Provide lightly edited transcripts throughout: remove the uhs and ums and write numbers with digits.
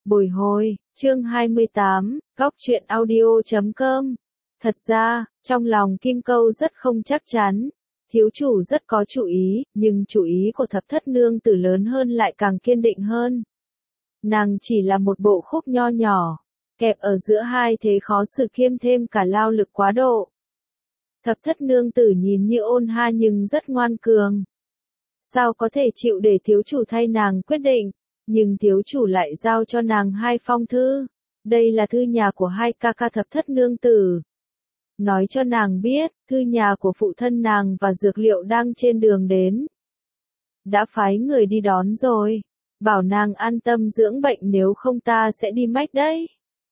Bồi hồi, chương 28, góc truyện audio.com. Thật ra, trong lòng Kim Câu rất không chắc chắn. Thiếu chủ rất có chủ ý, nhưng chủ ý của thập thất nương tử lớn hơn lại càng kiên định hơn. Nàng chỉ là một bộ khúc nho nhỏ, kẹp ở giữa hai thế khó xử kiêm thêm cả lao lực quá độ. Thập thất nương tử nhìn như ôn ha nhưng rất ngoan cường. Sao có thể chịu để thiếu chủ thay nàng quyết định, nhưng thiếu chủ lại giao cho nàng hai phong thư. Đây là thư nhà của hai ca ca thập thất nương tử. Nói cho nàng biết, thư nhà của phụ thân nàng và dược liệu đang trên đường đến. Đã phái người đi đón rồi, bảo nàng an tâm dưỡng bệnh nếu không ta sẽ đi mách đấy.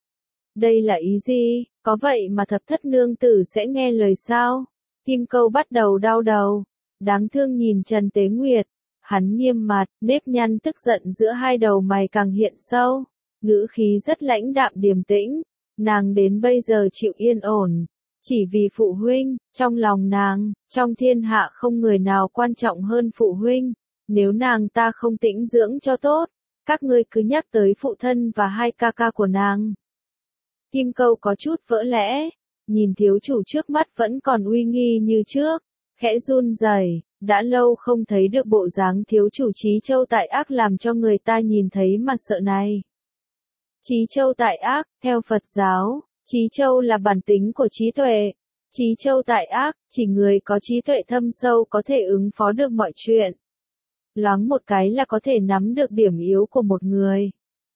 Đây là ý gì, có vậy mà thập thất nương tử sẽ nghe lời sao? Kim Câu bắt đầu đau đầu, đáng thương nhìn Trần Tế Nguyệt. Hắn nghiêm mặt, nếp nhăn tức giận giữa hai đầu mày càng hiện sâu, ngữ khí rất lãnh đạm điềm tĩnh. Nàng đến bây giờ chịu yên ổn, chỉ vì phụ huynh, trong lòng nàng, trong thiên hạ không người nào quan trọng hơn phụ huynh. Nếu nàng ta không tĩnh dưỡng cho tốt, các ngươi cứ nhắc tới phụ thân và hai ca ca của nàng. Kim Câu có chút vỡ lẽ, nhìn thiếu chủ trước mắt vẫn còn uy nghi như trước, khẽ run rẩy. Đã lâu không thấy được bộ dáng thiếu chủ Chí Châu tại ác làm cho người ta nhìn thấy mà sợ này. Chí Châu tại ác, theo Phật giáo, Chí Châu là bản tính của trí tuệ. Chí Châu tại ác, chỉ người có trí tuệ thâm sâu có thể ứng phó được mọi chuyện. Loáng một cái là có thể nắm được điểm yếu của một người.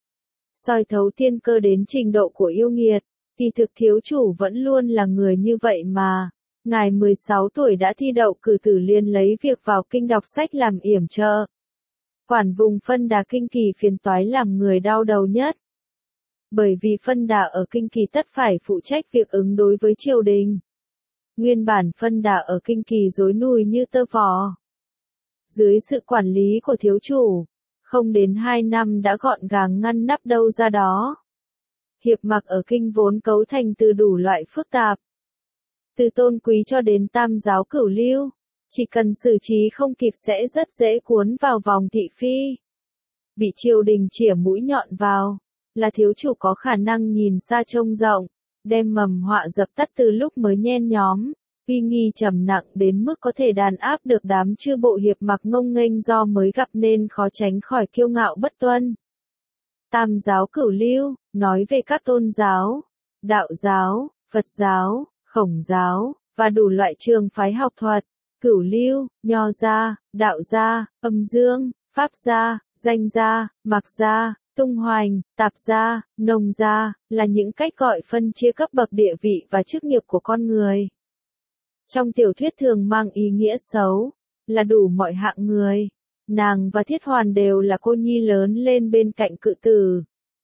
Soi thấu thiên cơ đến trình độ của yêu nghiệt, thì thực thiếu chủ vẫn luôn là người như vậy mà. Ngài 16 tuổi đã thi đậu cử tử liên lấy việc vào kinh đọc sách làm yểm trợ. Quản vùng phân đà kinh kỳ phiền toái làm người đau đầu nhất. Bởi vì phân đà ở kinh kỳ tất phải phụ trách việc ứng đối với triều đình. Nguyên bản phân đà ở kinh kỳ rối nùi như tơ vò. Dưới sự quản lý của thiếu chủ, không đến 2 năm đã gọn gàng ngăn nắp đâu ra đó. Hiệp mặc ở kinh vốn cấu thành từ đủ loại phức tạp. Từ tôn quý cho đến tam giáo cửu lưu, chỉ cần xử trí không kịp sẽ rất dễ cuốn vào vòng thị phi. Bị triều đình chĩa mũi nhọn vào, là thiếu chủ có khả năng nhìn xa trông rộng, đem mầm họa dập tắt từ lúc mới nhen nhóm, uy nghi trầm nặng đến mức có thể đàn áp được đám chư bộ hiệp mặc ngông nghênh do mới gặp nên khó tránh khỏi kiêu ngạo bất tuân. Tam giáo cửu lưu, nói về các tôn giáo, đạo giáo, Phật giáo, Khổng giáo, và đủ loại trường phái học thuật, cửu lưu, nho gia, đạo gia, âm dương, pháp gia, danh gia, mặc gia, tung hoành, tạp gia, nông gia, là những cách gọi phân chia cấp bậc địa vị và chức nghiệp của con người. Trong tiểu thuyết thường mang ý nghĩa xấu, là đủ mọi hạng người. Nàng và Thiết Hoàn đều là cô nhi lớn lên bên cạnh cự tử.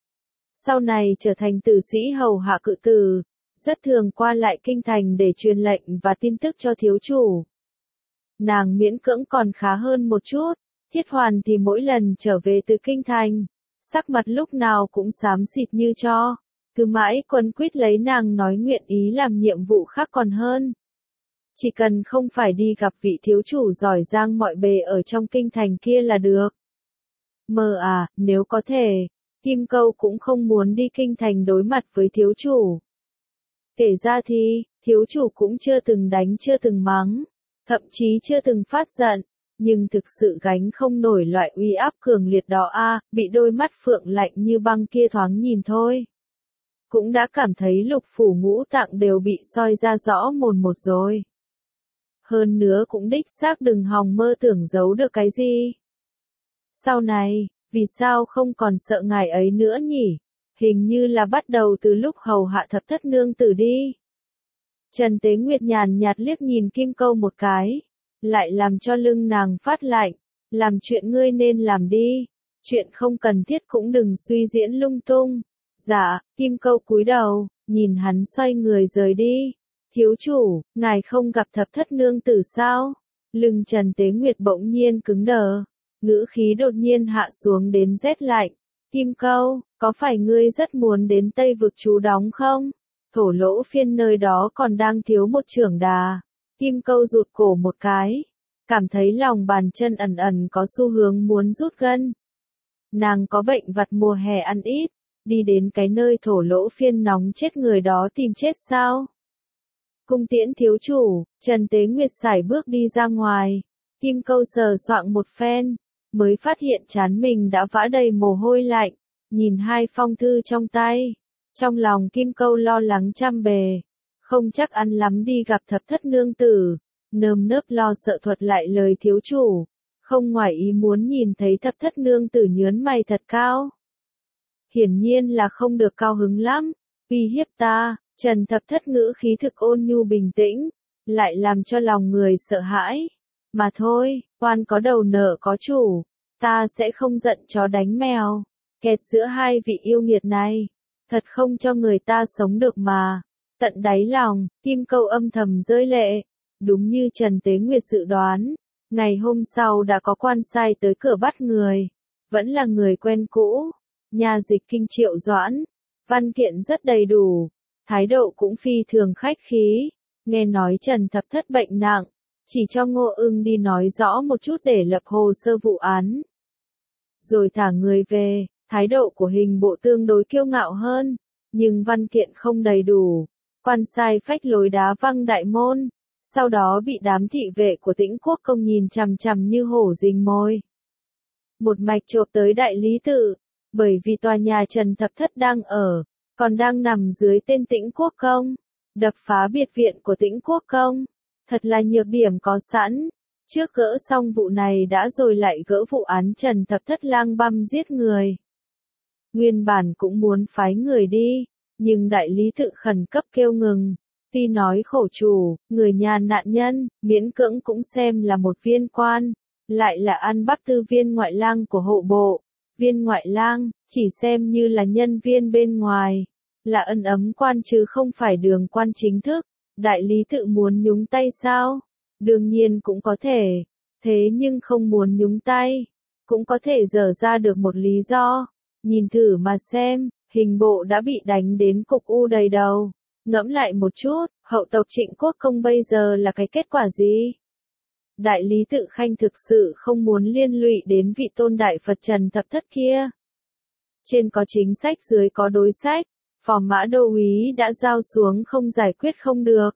Sau này trở thành tử sĩ hầu hạ cự tử, rất thường qua lại kinh thành để truyền lệnh và tin tức cho thiếu chủ. Nàng miễn cưỡng còn khá hơn một chút, Thiết Hoàn thì mỗi lần trở về từ kinh thành, sắc mặt lúc nào cũng xám xịt như tro, cứ mãi quấn quýt lấy nàng nói nguyện ý làm nhiệm vụ khác còn hơn. Chỉ cần không phải đi gặp vị thiếu chủ giỏi giang mọi bề ở trong kinh thành kia là được. Nếu có thể, Kim Câu cũng không muốn đi kinh thành đối mặt với thiếu chủ. Kể ra thì, thiếu chủ cũng chưa từng đánh chưa từng mắng, thậm chí chưa từng phát giận, nhưng thực sự gánh không nổi loại uy áp cường liệt đó bị đôi mắt phượng lạnh như băng kia thoáng nhìn thôi. Cũng đã cảm thấy lục phủ ngũ tạng đều bị soi ra rõ mồn một rồi. Hơn nữa cũng đích xác đừng hòng mơ tưởng giấu được cái gì. Sau này, vì sao không còn sợ ngài ấy nữa nhỉ? Hình như là bắt đầu từ lúc hầu hạ thập thất nương tử đi. Trần Tế Nguyệt nhàn nhạt liếc nhìn Kim Câu một cái, lại làm cho lưng nàng phát lạnh, làm chuyện ngươi nên làm đi, chuyện không cần thiết cũng đừng suy diễn lung tung. Dạ, Kim Câu cúi đầu, nhìn hắn xoay người rời đi. Thiếu chủ, ngài không gặp thập thất nương tử sao? Lưng Trần Tế Nguyệt bỗng nhiên cứng đờ, ngữ khí đột nhiên hạ xuống đến rét lạnh. Kim Câu, có phải ngươi rất muốn đến Tây Vực trú đóng không? Thổ Lỗ Phiên nơi đó còn đang thiếu một trưởng đà. Kim Câu rụt cổ một cái, cảm thấy lòng bàn chân ẩn ẩn có xu hướng muốn rút gân. Nàng có bệnh vặt mùa hè ăn ít, đi đến cái nơi thổ lỗ phiên nóng chết người đó tìm chết sao? Cung tiễn thiếu chủ, Trần Tế Nguyệt sải bước đi ra ngoài, Kim Câu sờ soạng một phen, mới phát hiện trán mình đã vã đầy mồ hôi lạnh, nhìn hai phong thư trong tay. Trong lòng Kim Câu lo lắng trăm bề, không chắc ăn lắm đi gặp thập thất nương tử, nơm nớp lo sợ thuật lại lời thiếu chủ, không ngoài ý muốn nhìn thấy thập thất nương tử nhớn mày thật cao. Hiển nhiên là không được cao hứng lắm, uy hiếp ta, Trần thập thất ngữ khí thực ôn nhu bình tĩnh, lại làm cho lòng người sợ hãi. Mà thôi, oan có đầu nợ có chủ, ta sẽ không giận chó đánh mèo, kẹt giữa hai vị yêu nghiệt này, thật không cho người ta sống được mà. Tận đáy lòng, Kim Câu âm thầm rơi lệ, đúng như Trần Tế Nguyệt dự đoán, ngày hôm sau đã có quan sai tới cửa bắt người, vẫn là người quen cũ, nhà dịch kinh Triệu Doãn, văn kiện rất đầy đủ, thái độ cũng phi thường khách khí, nghe nói Trần thập thất bệnh nặng, chỉ cho Ngô Ưng đi nói rõ một chút để lập hồ sơ vụ án. Rồi thả người về, thái độ của hình bộ tương đối kiêu ngạo hơn, nhưng văn kiện không đầy đủ. Quan sai phách lối đá văng đại môn, sau đó bị đám thị vệ của Tĩnh Quốc công nhìn chằm chằm như hổ rình mồi. Một mạch chộp tới đại lý tự, bởi vì tòa nhà Trần thập thất đang ở, còn đang nằm dưới tên Tĩnh Quốc công, đập phá biệt viện của Tĩnh Quốc công, thật là nhược điểm có sẵn. Trước gỡ xong vụ này đã rồi lại gỡ vụ án Trần thập thất lang băm giết người. Nguyên bản cũng muốn phái người đi, nhưng đại lý tự khẩn cấp kêu ngừng, tuy nói khổ chủ, người nhà nạn nhân, miễn cưỡng cũng xem là một viên quan, lại là ăn bắp tư viên ngoại lang của hộ bộ, viên ngoại lang, chỉ xem như là nhân viên bên ngoài, là ân ấm quan chứ không phải đường quan chính thức, đại lý tự muốn nhúng tay sao? Đương nhiên cũng có thể, thế nhưng không muốn nhúng tay, cũng có thể dở ra được một lý do, nhìn thử mà xem. Hình bộ đã bị đánh đến cục u đầy đầu. Ngẫm lại một chút, hậu tộc Trịnh Quốc công bây giờ là cái kết quả gì? Đại lý tự khanh thực sự không muốn liên lụy đến vị tôn đại Phật Trần thập thất kia. Trên có chính sách dưới có đối sách, phò mã đô úy đã giao xuống không giải quyết không được.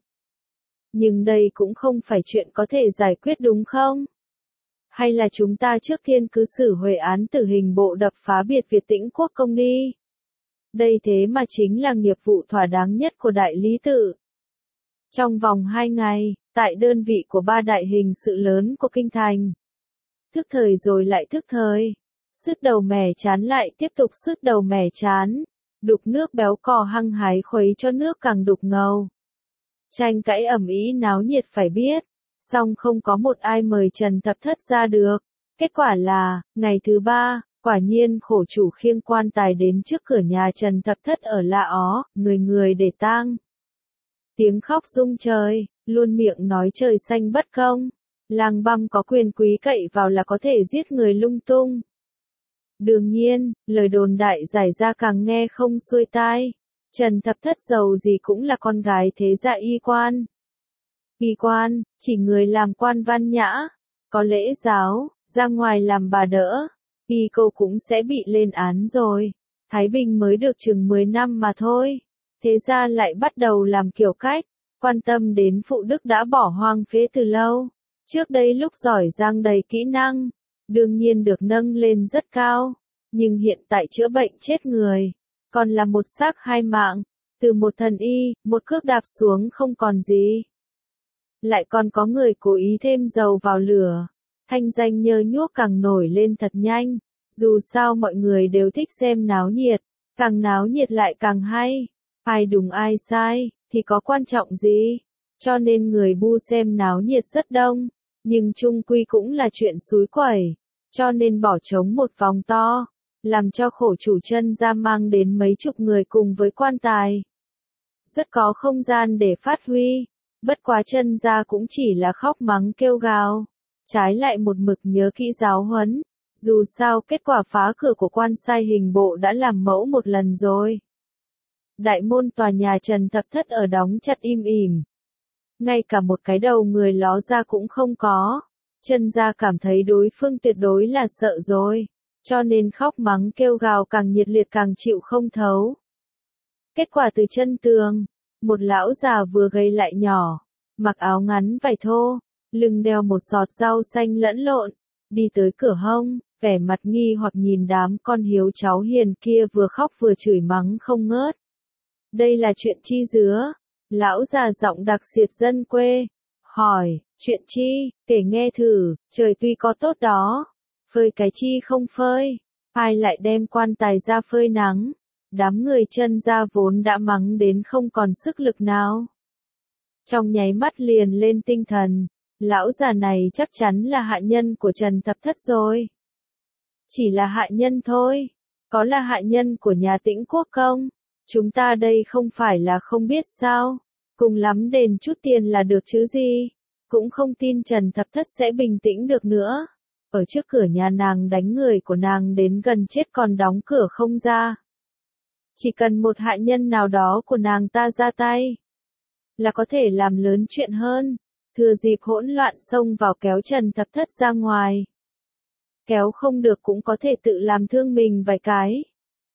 Nhưng đây cũng không phải chuyện có thể giải quyết đúng không? Hay là chúng ta trước tiên cứ xử huệ án tử hình bộ đập phá biệt Việt Tĩnh Quốc công đi? Đây thế mà chính là nghiệp vụ thỏa đáng nhất của đại lý tự. Trong vòng 2 ngày, tại đơn vị của 3 đại hình sự lớn của kinh thành. Thức thời rồi lại thức thời. Sứt đầu mẻ chán lại tiếp tục sứt đầu mẻ chán. Đục nước béo cò hăng hái khuấy cho nước càng đục ngầu. Tranh cãi ầm ĩ náo nhiệt phải biết. Song không có một ai mời Trần thập thất ra được. Kết quả là, ngày thứ 3. Quả nhiên khổ chủ khiêng quan tài đến trước cửa nhà Trần thập thất ở La Ó, người người để tang. Tiếng khóc rung trời, luôn miệng nói trời xanh bất công. Lang băm có quyền quý cậy vào là có thể giết người lung tung. Đương nhiên, lời đồn đại giải ra càng nghe không xuôi tai. Trần thập thất giàu gì cũng là con gái thế gia y quan. Y quan, chỉ người làm quan văn nhã, có lễ giáo, ra ngoài làm bà đỡ. Y cô cũng sẽ bị lên án rồi. Thái Bình mới được chừng 10 năm mà thôi. Thế ra lại bắt đầu làm kiểu cách, quan tâm đến phụ đức đã bỏ hoang phế từ lâu. Trước đây lúc giỏi giang đầy kỹ năng, đương nhiên được nâng lên rất cao. Nhưng hiện tại chữa bệnh chết người, còn là một xác hai mạng, từ một thần y, một cước đạp xuống không còn gì. Lại còn có người cố ý thêm dầu vào lửa. Thanh danh nhơ nhuốc càng nổi lên thật nhanh, dù sao mọi người đều thích xem náo nhiệt, càng náo nhiệt lại càng hay, ai đúng ai sai, thì có quan trọng gì, cho nên người bu xem náo nhiệt rất đông, nhưng chung quy cũng là chuyện xúi quẩy, cho nên bỏ trống một vòng to, làm cho khổ chủ chân ra mang đến mấy chục người cùng với quan tài. Rất có không gian để phát huy, bất quá chân ra cũng chỉ là khóc mắng kêu gào. Trái lại một mực nhớ kỹ giáo huấn, dù sao kết quả phá cửa của quan sai hình bộ đã làm mẫu một lần rồi. Đại môn tòa nhà Trần thập thất ở đóng chặt im ỉm. Ngay cả một cái đầu người ló ra cũng không có. Chân ra cảm thấy đối phương tuyệt đối là sợ rồi. cho nên khóc mắng kêu gào càng nhiệt liệt càng chịu không thấu. Kết quả từ chân tường, một lão già vừa gầy lại nhỏ, mặc áo ngắn vải thô, lưng đeo một sọt rau xanh lẫn lộn, đi tới cửa hông, vẻ mặt nghi hoặc nhìn đám con hiếu cháu hiền kia vừa khóc vừa chửi mắng không ngớt. Đây là chuyện chi dứa? Lão già giọng đặc xiệt dân quê, hỏi, chuyện chi, kể nghe thử, trời tuy có tốt đó, phơi cái chi không phơi, ai lại đem quan tài ra phơi nắng, đám người chân ra vốn đã mắng đến không còn sức lực nào. Trong nháy mắt liền lên tinh thần, lão già này chắc chắn là hạ nhân của Trần Thập Thất rồi. Chỉ là hạ nhân thôi, có là hạ nhân của nhà Tĩnh Quốc công, chúng ta đây không phải là không biết sao, cùng lắm đền chút tiền là được chứ gì, cũng không tin Trần Thập Thất sẽ bình tĩnh được nữa. Ở trước cửa nhà nàng đánh người của nàng đến gần chết còn đóng cửa không ra. Chỉ cần một hạ nhân nào đó của nàng ta ra tay, là có thể làm lớn chuyện hơn, thừa dịp hỗn loạn xông vào kéo Trần Thập Thất ra ngoài. Kéo không được cũng có thể tự làm thương mình vài cái.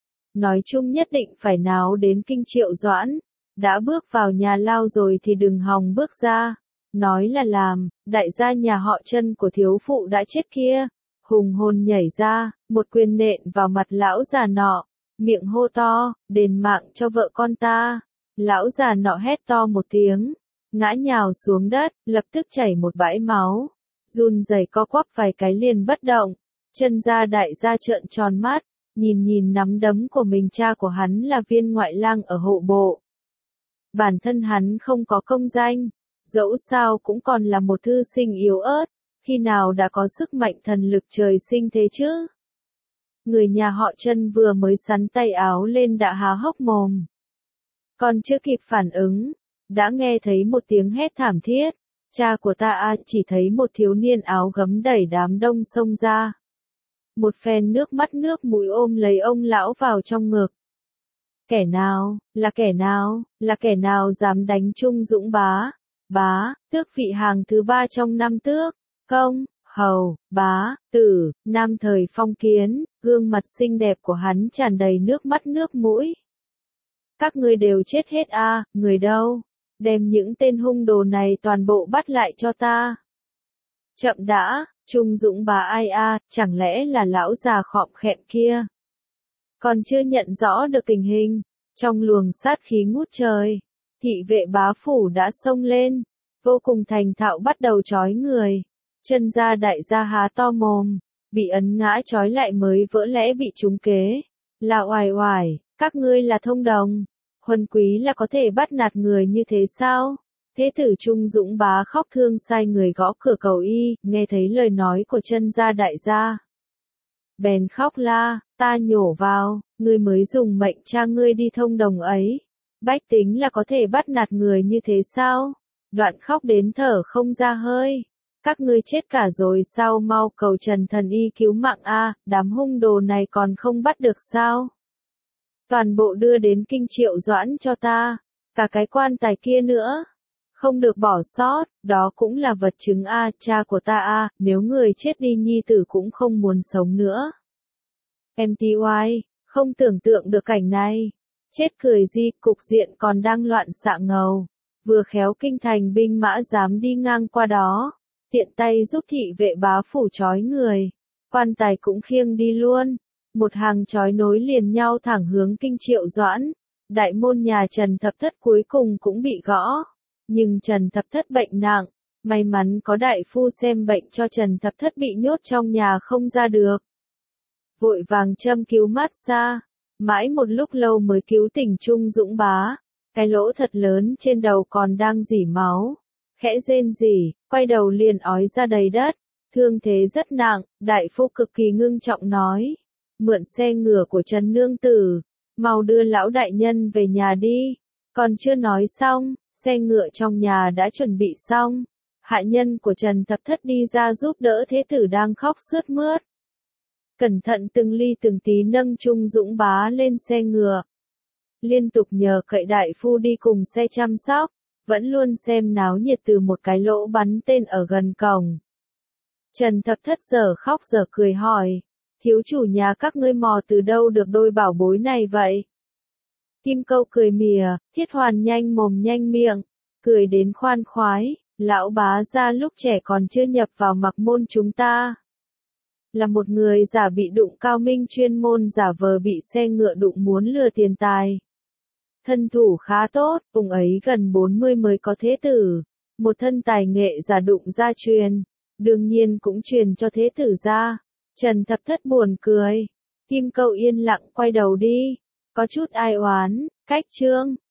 Nói chung nhất định phải náo đến kinh Triệu Doãn, đã bước vào nhà lao rồi thì đừng hòng bước ra. Nói là làm, đại gia nhà họ Trân của thiếu phụ đã chết kia, hùng hồn nhảy ra, một quyền nện vào mặt lão già nọ, miệng hô to, đền mạng cho vợ con ta. Lão già nọ hét to một tiếng, ngã nhào xuống đất, lập tức chảy một bãi máu, run rẩy co quắp vài cái liền bất động. Chân gia đại gia trợn tròn mắt, nhìn nắm đấm của mình, cha của hắn là viên ngoại lang ở hộ bộ. Bản thân hắn không có công danh, dẫu sao cũng còn là một thư sinh yếu ớt, khi nào đã có sức mạnh thần lực trời sinh thế chứ? Người nhà họ Trân vừa mới sắn tay áo lên đã há hốc mồm. Còn chưa kịp phản ứng, đã nghe thấy một tiếng hét thảm thiết. Cha của ta chỉ thấy một thiếu niên áo gấm đẩy đám đông xông ra. Một phen nước mắt nước mũi ôm lấy ông lão vào trong ngực. Kẻ nào, là kẻ nào dám đánh Trung Dũng bá, tước vị hàng thứ 3 trong năm tước, công, hầu, bá, tử, nam thời phong kiến, gương mặt xinh đẹp của hắn tràn đầy nước mắt nước mũi. Các ngươi đều chết hết người đâu? Đem những tên hung đồ này toàn bộ bắt lại cho ta. Chậm đã, Trung Dũng bá ai chẳng lẽ là lão già khọm khẹm kia? Còn chưa nhận rõ được tình hình, trong luồng sát khí ngút trời, thị vệ bá phủ đã xông lên, vô cùng thành thạo bắt đầu trói người. Chân gia đại gia há to mồm, bị ấn ngã trói lại mới vỡ lẽ bị trúng kế. Là oải oải, các ngươi là thông đồng, huân quý là có thể bắt nạt người như thế sao? Thế tử Trung Dũng bá khóc thương sai người gõ cửa cầu y, nghe thấy lời nói của chân gia đại gia. Bèn khóc la, ta nhổ vào, ngươi mới dùng mệnh cha ngươi đi thông đồng ấy. Bách tính là có thể bắt nạt người như thế sao? Đoạn khóc đến thở không ra hơi. Các ngươi chết cả rồi sao, mau cầu Trần thần y cứu mạng đám hung đồ này còn không bắt được sao? Toàn bộ đưa đến kinh Triệu Doãn cho ta, cả cái quan tài kia nữa. Không được bỏ sót, đó cũng là vật chứng cha của ta nếu người chết đi nhi tử cũng không muốn sống nữa. MTY, không tưởng tượng được cảnh này. Chết cười gì, cục diện còn đang loạn xạ ngầu. Vừa khéo kinh thành binh mã dám đi ngang qua đó. Tiện tay giúp thị vệ bá phủ trói người. Quan tài cũng khiêng đi luôn. Một hàng trói nối liền nhau thẳng hướng kinh Triệu Doãn. Đại môn nhà Trần Thập Thất cuối cùng cũng bị gõ. Nhưng Trần Thập Thất bệnh nặng. May mắn có đại phu xem bệnh cho Trần Thập Thất bị nhốt trong nhà không ra được. Vội vàng châm cứu mát xa. Mãi một lúc lâu mới cứu tỉnh Trung Dũng bá. Cái lỗ thật lớn trên đầu còn đang rỉ máu. Khẽ rên rỉ, quay đầu liền ói ra đầy đất. Thương thế rất nặng, đại phu cực kỳ ngưng trọng nói. Mượn xe ngựa của Trần Nương Tử. Mau đưa lão đại nhân về nhà đi. Còn chưa nói xong, xe ngựa trong nhà đã chuẩn bị xong. Hạ nhân của Trần Thập Thất đi ra giúp đỡ thế tử đang khóc sướt mướt. Cẩn thận từng ly từng tí nâng Trung Dũng bá lên xe ngựa. Liên tục nhờ cậy đại phu đi cùng xe chăm sóc, vẫn luôn xem náo nhiệt từ một cái lỗ bắn tên ở gần cổng. Trần Thập Thất giờ khóc giờ cười hỏi, thiếu chủ nhà các ngươi mò từ đâu được đôi bảo bối này vậy? Kim Câu cười mỉa, Thiết Hoàn nhanh mồm nhanh miệng, cười đến khoan khoái, lão bá gia lúc trẻ còn chưa nhập vào mặc môn chúng ta. Là một người giả bị đụng cao minh chuyên môn giả vờ bị xe ngựa đụng muốn lừa tiền tài. Thân thủ khá tốt, vùng ấy gần 40 mới có thế tử. Một thân tài nghệ giả đụng gia truyền, đương nhiên cũng truyền cho thế tử gia. Trần Thập Thất buồn cười. Kim Câu yên lặng quay đầu đi, có chút ai oán, cách chương.